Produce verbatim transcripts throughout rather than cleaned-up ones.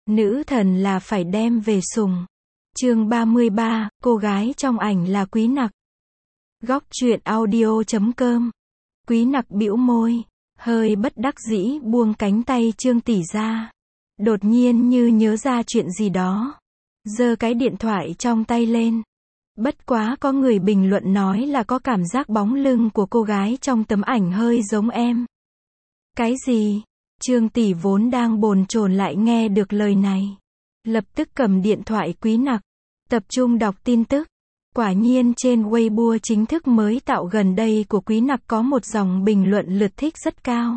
Nữ thần là phải đem về sùng. Chương ba mươi ba, cô gái trong ảnh là Quý Nặc. Góc truyện audio chấm com. Quý Nặc bĩu môi, hơi bất đắc dĩ buông cánh tay Trương tỷ ra. Đột nhiên như nhớ ra chuyện gì đó, giơ cái điện thoại trong tay lên. Bất quá có người bình luận nói là có cảm giác bóng lưng của cô gái trong tấm ảnh hơi giống em. Cái gì? Trương tỷ vốn đang bồn chồn lại nghe được lời này, lập tức cầm điện thoại Quý Nặc, tập trung đọc tin tức. Quả nhiên trên Weibo chính thức mới tạo gần đây của Quý Nặc có một dòng bình luận lượt thích rất cao.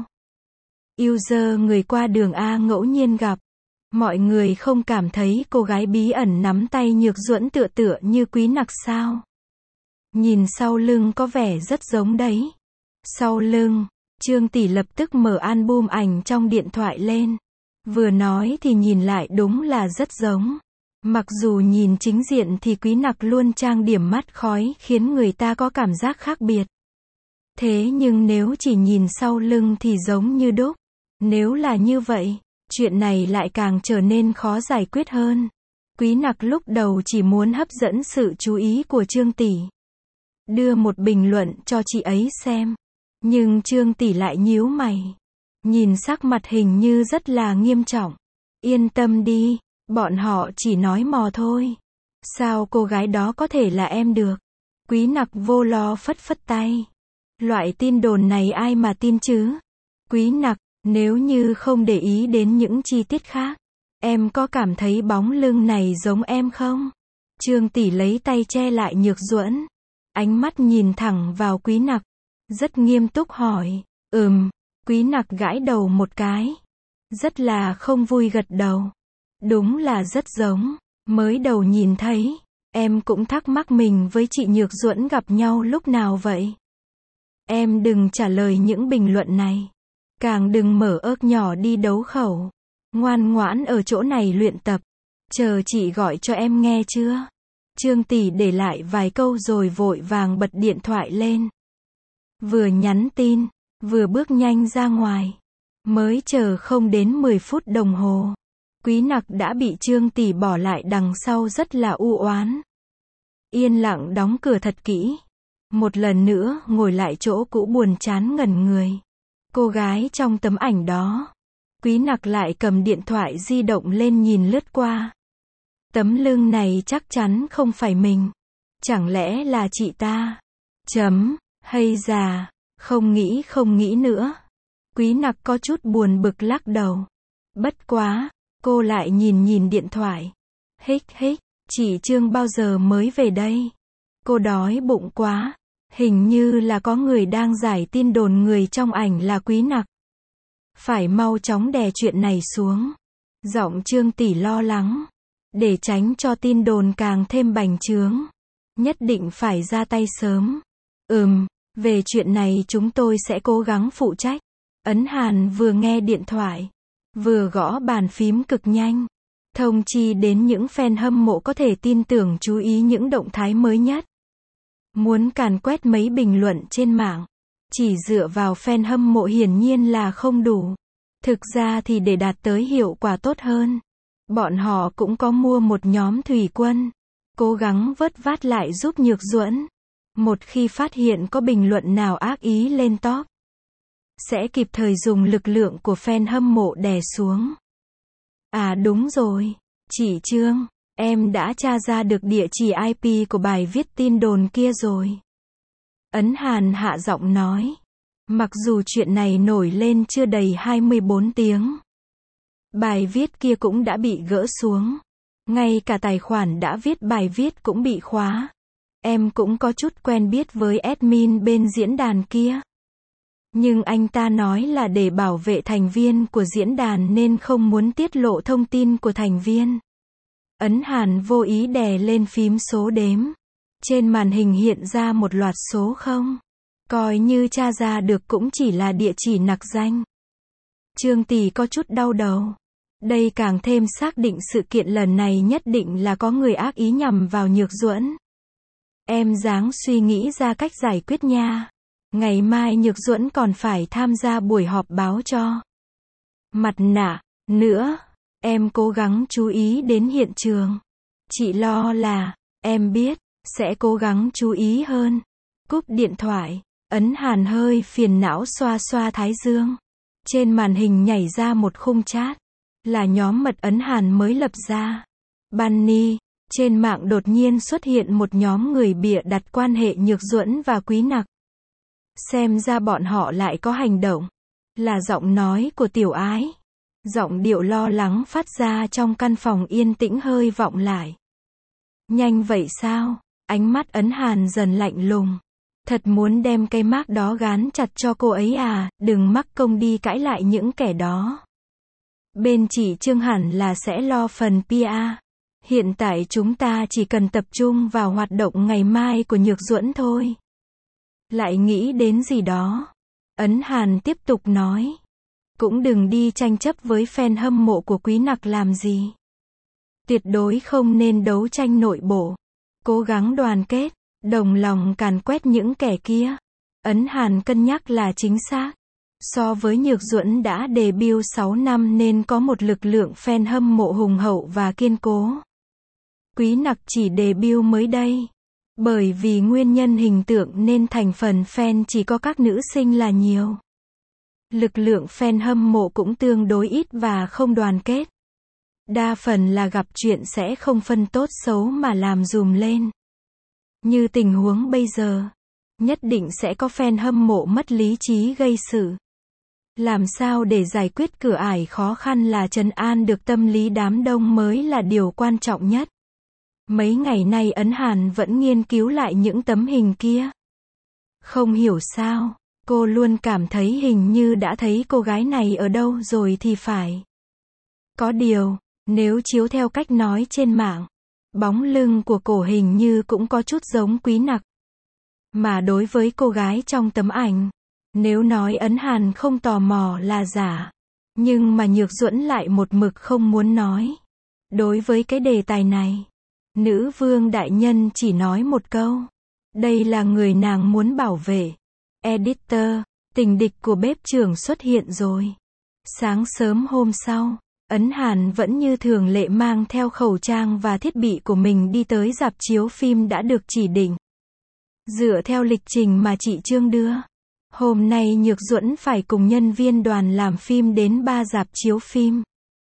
User người qua đường A ngẫu nhiên gặp. Mọi người không cảm thấy cô gái bí ẩn nắm tay Nhược Duẫn tựa tựa như Quý Nặc sao? Nhìn sau lưng có vẻ rất giống đấy. Sau lưng, Trương tỷ lập tức mở album ảnh trong điện thoại lên. Vừa nói thì nhìn lại đúng là rất giống. Mặc dù nhìn chính diện thì Quý Nặc luôn trang điểm mắt khói khiến người ta có cảm giác khác biệt. Thế nhưng nếu chỉ nhìn sau lưng thì giống như đúc. Nếu là như vậy, chuyện này lại càng trở nên khó giải quyết hơn. Quý Nặc lúc đầu chỉ muốn hấp dẫn sự chú ý của Trương tỷ, đưa một bình luận cho chị ấy xem. Nhưng Trương tỷ lại nhíu mày, nhìn sắc mặt hình như rất là nghiêm trọng. Yên tâm đi, bọn họ chỉ nói mò thôi. Sao cô gái đó có thể là em được? Quý Nặc vô lo phất phất tay. Loại tin đồn này ai mà tin chứ? Quý Nặc, nếu như không để ý đến những chi tiết khác, em có cảm thấy bóng lưng này giống em không? Trương tỷ lấy tay che lại Nhược Duẫn, ánh mắt nhìn thẳng vào Quý Nặc, rất nghiêm túc hỏi. Ừm. Quý Nặc gãi đầu một cái, rất là không vui gật đầu. Đúng là rất giống. Mới đầu nhìn thấy, em cũng thắc mắc mình với chị Nhược Duẫn gặp nhau lúc nào vậy? Em đừng trả lời những bình luận này. Càng đừng mở ớt nhỏ đi đấu khẩu. Ngoan ngoãn ở chỗ này luyện tập. Chờ chị gọi cho em nghe chưa? Trương tỷ để lại vài câu rồi vội vàng bật điện thoại lên. Vừa nhắn tin, vừa bước nhanh ra ngoài. Mới chờ không đến mười phút đồng hồ, Quý Nặc đã bị Trương tỷ bỏ lại đằng sau rất là u oán. Yên lặng đóng cửa thật kỹ. Một lần nữa ngồi lại chỗ cũ buồn chán ngẩn người. Cô gái trong tấm ảnh đó. Quý Nặc lại cầm điện thoại di động lên nhìn lướt qua. Tấm lưng này chắc chắn không phải mình. Chẳng lẽ là chị ta? Chấm, hay già, không nghĩ không nghĩ nữa. Quý Nặc có chút buồn bực lắc đầu. Bất quá, cô lại nhìn nhìn điện thoại. Hích hích, chị Trương bao giờ mới về đây? Cô đói bụng quá. Hình như là có người đang giải tin đồn người trong ảnh là Quý Nặc. Phải mau chóng đè chuyện này xuống. Giọng Trương tỷ lo lắng. Để tránh cho tin đồn càng thêm bành trướng, nhất định phải ra tay sớm. Ừm, về chuyện này chúng tôi sẽ cố gắng phụ trách. Ấn Hàn vừa nghe điện thoại, vừa gõ bàn phím cực nhanh. Thông chi đến những fan hâm mộ có thể tin tưởng chú ý những động thái mới nhất. Muốn càn quét mấy bình luận trên mạng, chỉ dựa vào fan hâm mộ hiển nhiên là không đủ. Thực ra thì để đạt tới hiệu quả tốt hơn, bọn họ cũng có mua một nhóm thủy quân, cố gắng vớt vát lại giúp Nhược Duẫn. Một khi phát hiện có bình luận nào ác ý lên top, sẽ kịp thời dùng lực lượng của fan hâm mộ đè xuống. À đúng rồi, chị Trương, em đã tra ra được địa chỉ i pê của bài viết tin đồn kia rồi. Ấn Hàn hạ giọng nói. Mặc dù chuyện này nổi lên chưa đầy hai mươi bốn tiếng, bài viết kia cũng đã bị gỡ xuống. Ngay cả tài khoản đã viết bài viết cũng bị khóa. Em cũng có chút quen biết với admin bên diễn đàn kia. Nhưng anh ta nói là để bảo vệ thành viên của diễn đàn nên không muốn tiết lộ thông tin của thành viên. Ấn Hàn vô ý đè lên phím số đếm. Trên màn hình hiện ra một loạt số không. Coi như tra ra được cũng chỉ là địa chỉ nặc danh. Trương tỷ có chút đau đầu. Đây càng thêm xác định sự kiện lần này nhất định là có người ác ý nhằm vào Nhược Duẫn. Em ráng suy nghĩ ra cách giải quyết nha. Ngày mai Nhược Duẫn còn phải tham gia buổi họp báo cho. Mặt nạ, nữa. Em cố gắng chú ý đến hiện trường. Chị lo là, em biết, sẽ cố gắng chú ý hơn. Cúp điện thoại, Ấn Hàn hơi phiền não xoa xoa thái dương. Trên màn hình nhảy ra một khung chat. Là nhóm mật Ấn Hàn mới lập ra. Bunny, trên mạng đột nhiên xuất hiện một nhóm người bịa đặt quan hệ Nhược Duẫn và Quý Nặc. Xem ra bọn họ lại có hành động. Là giọng nói của Tiểu Ái. Giọng điệu lo lắng phát ra trong căn phòng yên tĩnh hơi vọng lại. Nhanh vậy sao? Ánh mắt Ấn Hàn dần lạnh lùng. Thật muốn đem cây mác đó gán chặt cho cô ấy à, đừng mắc công đi cãi lại những kẻ đó. Bên chị Trương hẳn là sẽ lo phần pê e. Hiện tại chúng ta chỉ cần tập trung vào hoạt động ngày mai của Nhược Duẫn thôi. Lại nghĩ đến gì đó. Ấn Hàn tiếp tục nói. Cũng đừng đi tranh chấp với fan hâm mộ của Quý Nặc làm gì. Tuyệt đối không nên đấu tranh nội bộ. Cố gắng đoàn kết, đồng lòng càn quét những kẻ kia. Ấn Hàn cân nhắc là chính xác. So với Nhược Duẫn đã debut sáu năm nên có một lực lượng fan hâm mộ hùng hậu và kiên cố. Quý Nặc chỉ debut mới đây. Bởi vì nguyên nhân hình tượng nên thành phần fan chỉ có các nữ sinh là nhiều. Lực lượng fan hâm mộ cũng tương đối ít và không đoàn kết. Đa phần là gặp chuyện sẽ không phân tốt xấu mà làm dùm lên. Như tình huống bây giờ, nhất định sẽ có fan hâm mộ mất lý trí gây sự. Làm sao để giải quyết cửa ải khó khăn là trấn an được tâm lý đám đông mới là điều quan trọng nhất. Mấy ngày nay Ấn Hàn vẫn nghiên cứu lại những tấm hình kia. Không hiểu sao, cô luôn cảm thấy hình như đã thấy cô gái này ở đâu rồi thì phải. Có điều, nếu chiếu theo cách nói trên mạng, bóng lưng của cổ hình như cũng có chút giống Quý Nặc. Mà đối với cô gái trong tấm ảnh, nếu nói Ấn Hàn không tò mò là giả. Nhưng mà Nhược Duẫn lại một mực không muốn nói. Đối với cái đề tài này, nữ vương đại nhân chỉ nói một câu. Đây là người nàng muốn bảo vệ. Editor, tình địch của bếp trưởng xuất hiện rồi. Sáng sớm hôm sau, Ấn Hàn vẫn như thường lệ mang theo khẩu trang và thiết bị của mình đi tới rạp chiếu phim đã được chỉ định. Dựa theo lịch trình mà chị Trương đưa, hôm nay Nhược Duẫn phải cùng nhân viên đoàn làm phim đến ba rạp chiếu phim.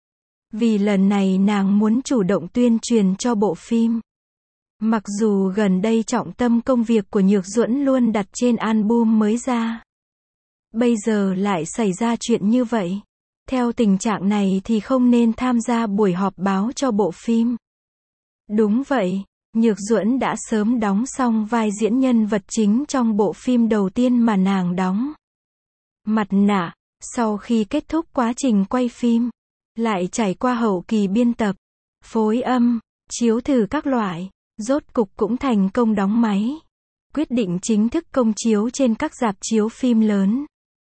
Vì lần này nàng muốn chủ động tuyên truyền cho bộ phim. Mặc dù gần đây trọng tâm công việc của Nhược Duẫn luôn đặt trên album mới ra. Bây giờ lại xảy ra chuyện như vậy. Theo tình trạng này thì không nên tham gia buổi họp báo cho bộ phim. Đúng vậy, Nhược Duẫn đã sớm đóng xong vai diễn nhân vật chính trong bộ phim đầu tiên mà nàng đóng. Mặt nạ, sau khi kết thúc quá trình quay phim, lại trải qua hậu kỳ biên tập, phối âm, chiếu thử các loại, rốt cục cũng thành công đóng máy. Quyết định chính thức công chiếu trên các rạp chiếu phim lớn.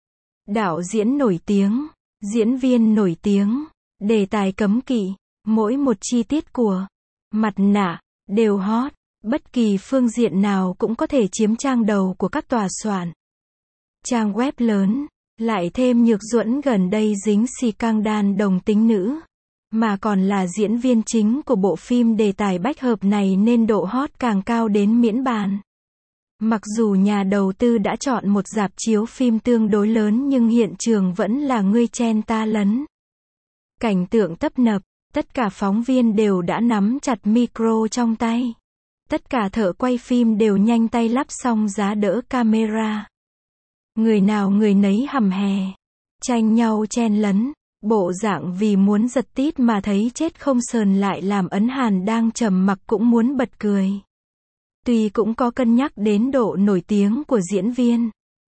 Đạo diễn nổi tiếng, diễn viên nổi tiếng, đề tài cấm kỵ, mỗi một chi tiết của mặt nạ đều hot, bất kỳ phương diện nào cũng có thể chiếm trang đầu của các tòa soạn. Trang web lớn, lại thêm Nhược Duẫn gần đây dính scandal đồng tính nữ, mà còn là diễn viên chính của bộ phim đề tài bách hợp này nên độ hot càng cao đến miễn bàn. Mặc dù nhà đầu tư đã chọn một rạp chiếu phim tương đối lớn nhưng hiện trường vẫn là ngươi chen ta lấn. Cảnh tượng tấp nập, tất cả phóng viên đều đã nắm chặt micro trong tay. Tất cả thợ quay phim đều nhanh tay lắp xong giá đỡ camera. Người nào người nấy hầm hè, tranh nhau chen lấn, bộ dạng vì muốn giật tít mà thấy chết không sờn lại làm Ấn Hàn đang trầm mặc cũng muốn bật cười. Tuy cũng có cân nhắc đến độ nổi tiếng của diễn viên.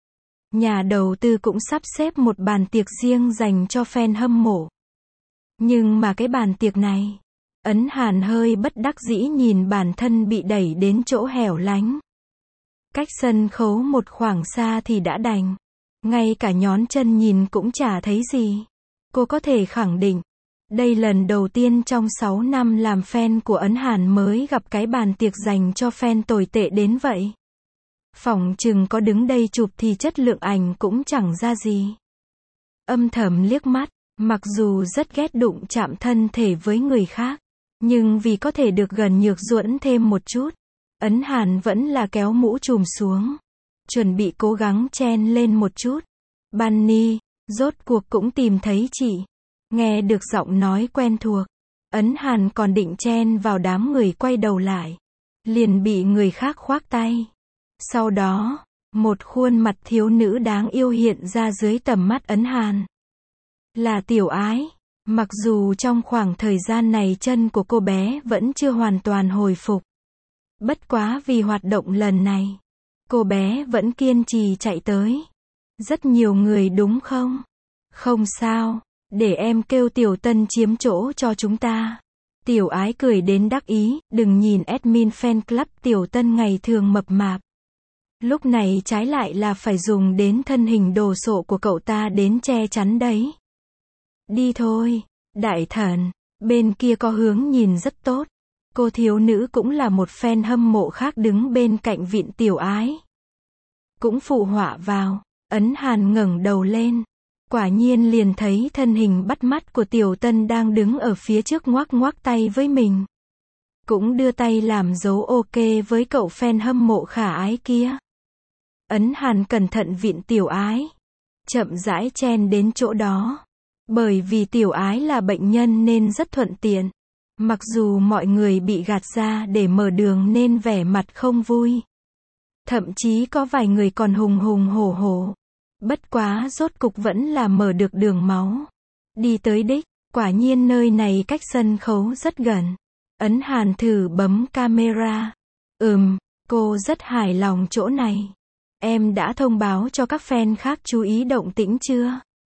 Nhà đầu tư cũng sắp xếp một bàn tiệc riêng dành cho fan hâm mộ. Nhưng mà cái bàn tiệc này, Ấn Hàn hơi bất đắc dĩ nhìn bản thân bị đẩy đến chỗ hẻo lánh. Cách sân khấu một khoảng xa thì đã đành. Ngay cả nhón chân nhìn cũng chả thấy gì. Cô có thể khẳng định, đây lần đầu tiên trong sáu năm làm fan của Ấn Hàn mới gặp cái bàn tiệc dành cho fan tồi tệ đến vậy. Phỏng chừng có đứng đây chụp thì chất lượng ảnh cũng chẳng ra gì. Âm thầm liếc mắt, Mặc dù rất ghét đụng chạm thân thể với người khác, nhưng vì có thể được gần Nhược Duẫn thêm một chút, Ấn Hàn vẫn là kéo mũ trùm xuống, chuẩn bị cố gắng chen lên một chút. Bunny, rốt cuộc cũng tìm thấy chị. Nghe được giọng nói quen thuộc, Ấn Hàn còn định chen vào đám người quay đầu lại, liền bị người khác khoác tay. Sau đó, một khuôn mặt thiếu nữ đáng yêu hiện ra dưới tầm mắt Ấn Hàn. Là Tiểu Ái. Mặc dù trong khoảng thời gian này chân của cô bé vẫn chưa hoàn toàn hồi phục. Bất quá vì hoạt động lần này, cô bé vẫn kiên trì chạy tới. Rất nhiều người đúng không? Không sao, để em kêu Tiểu Tân chiếm chỗ cho chúng ta. Tiểu Ái cười đến đắc ý, đừng nhìn admin fan club Tiểu Tân ngày thường mập mạp. Lúc này trái lại là phải dùng đến thân hình đồ sộ của cậu ta đến che chắn đấy. Đi thôi, đại thần, bên kia có hướng nhìn rất tốt. Cô thiếu nữ cũng là một fan hâm mộ khác đứng bên cạnh Viện Tiểu Ái. Cũng phụ họa vào, Ấn Hàn ngẩng đầu lên. Quả nhiên liền thấy thân hình bắt mắt của Tiểu Tân đang đứng ở phía trước ngoắc ngoắc tay với mình. Cũng đưa tay làm dấu ok với cậu fan hâm mộ khả ái kia. Ấn Hàn cẩn thận Viện Tiểu Ái, chậm rãi chen đến chỗ đó. Bởi vì Tiểu Ái là bệnh nhân nên rất thuận tiện. Mặc dù mọi người bị gạt ra để mở đường nên vẻ mặt không vui. Thậm chí có vài người còn hùng hùng hổ hổ. Bất quá rốt cục vẫn là mở được đường máu. Đi tới đích, quả nhiên nơi này cách sân khấu rất gần. Ấn Hàn thử bấm camera. Ừm, cô rất hài lòng chỗ này. Em đã thông báo cho các fan khác chú ý động tĩnh chưa?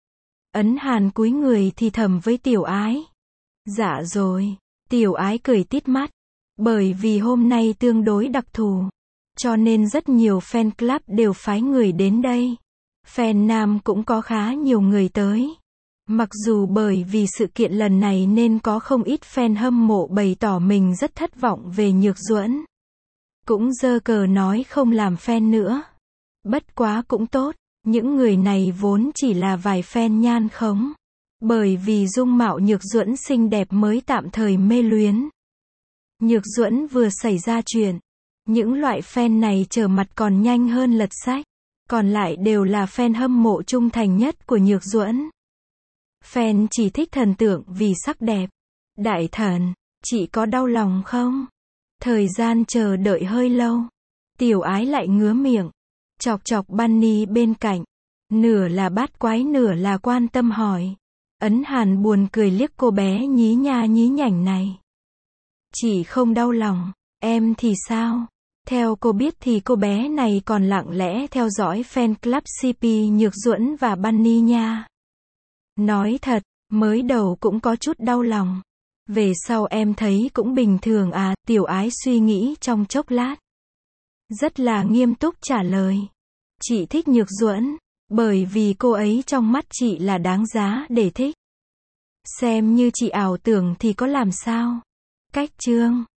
Ấn Hàn cúi người thì thầm với Tiểu Ái. Dạ rồi. Tiểu Ái cười tít mắt. Bởi vì hôm nay tương đối đặc thù, cho nên rất nhiều fan club đều phái người đến đây. Fan nam cũng có khá nhiều người tới. Mặc dù bởi vì sự kiện lần này nên có không ít fan hâm mộ bày tỏ mình rất thất vọng về Nhược Duẫn. Cũng giơ cờ nói không làm fan nữa. Bất quá cũng tốt, những người này vốn chỉ là vài fan nhan khống. Bởi vì dung mạo Nhược Duẫn xinh đẹp mới tạm thời mê luyến. Nhược Duẫn vừa xảy ra chuyện, những loại fan này trở mặt còn nhanh hơn lật sách. Còn lại đều là fan hâm mộ trung thành nhất của Nhược Duẫn. Fan chỉ thích thần tượng vì sắc đẹp. Đại thần, chị có đau lòng không? Thời gian chờ đợi hơi lâu. Tiểu Ái lại ngứa miệng, chọc chọc Bunny bên cạnh. Nửa là bát quái nửa là quan tâm hỏi. Ấn Hàn buồn cười liếc cô bé nhí nha nhí nhảnh này. Chị không đau lòng, em thì sao? Theo cô biết thì cô bé này còn lặng lẽ theo dõi fan club xê pê Nhược Duẫn và Bunny nha. Nói thật, mới đầu cũng có chút đau lòng. Về sau em thấy cũng bình thường à, Tiểu Ái suy nghĩ trong chốc lát. Rất là nghiêm túc trả lời. Chị thích Nhược Duẫn, bởi vì cô ấy trong mắt chị là đáng giá để thích. Xem như chị ảo tưởng thì có làm sao. Cách chương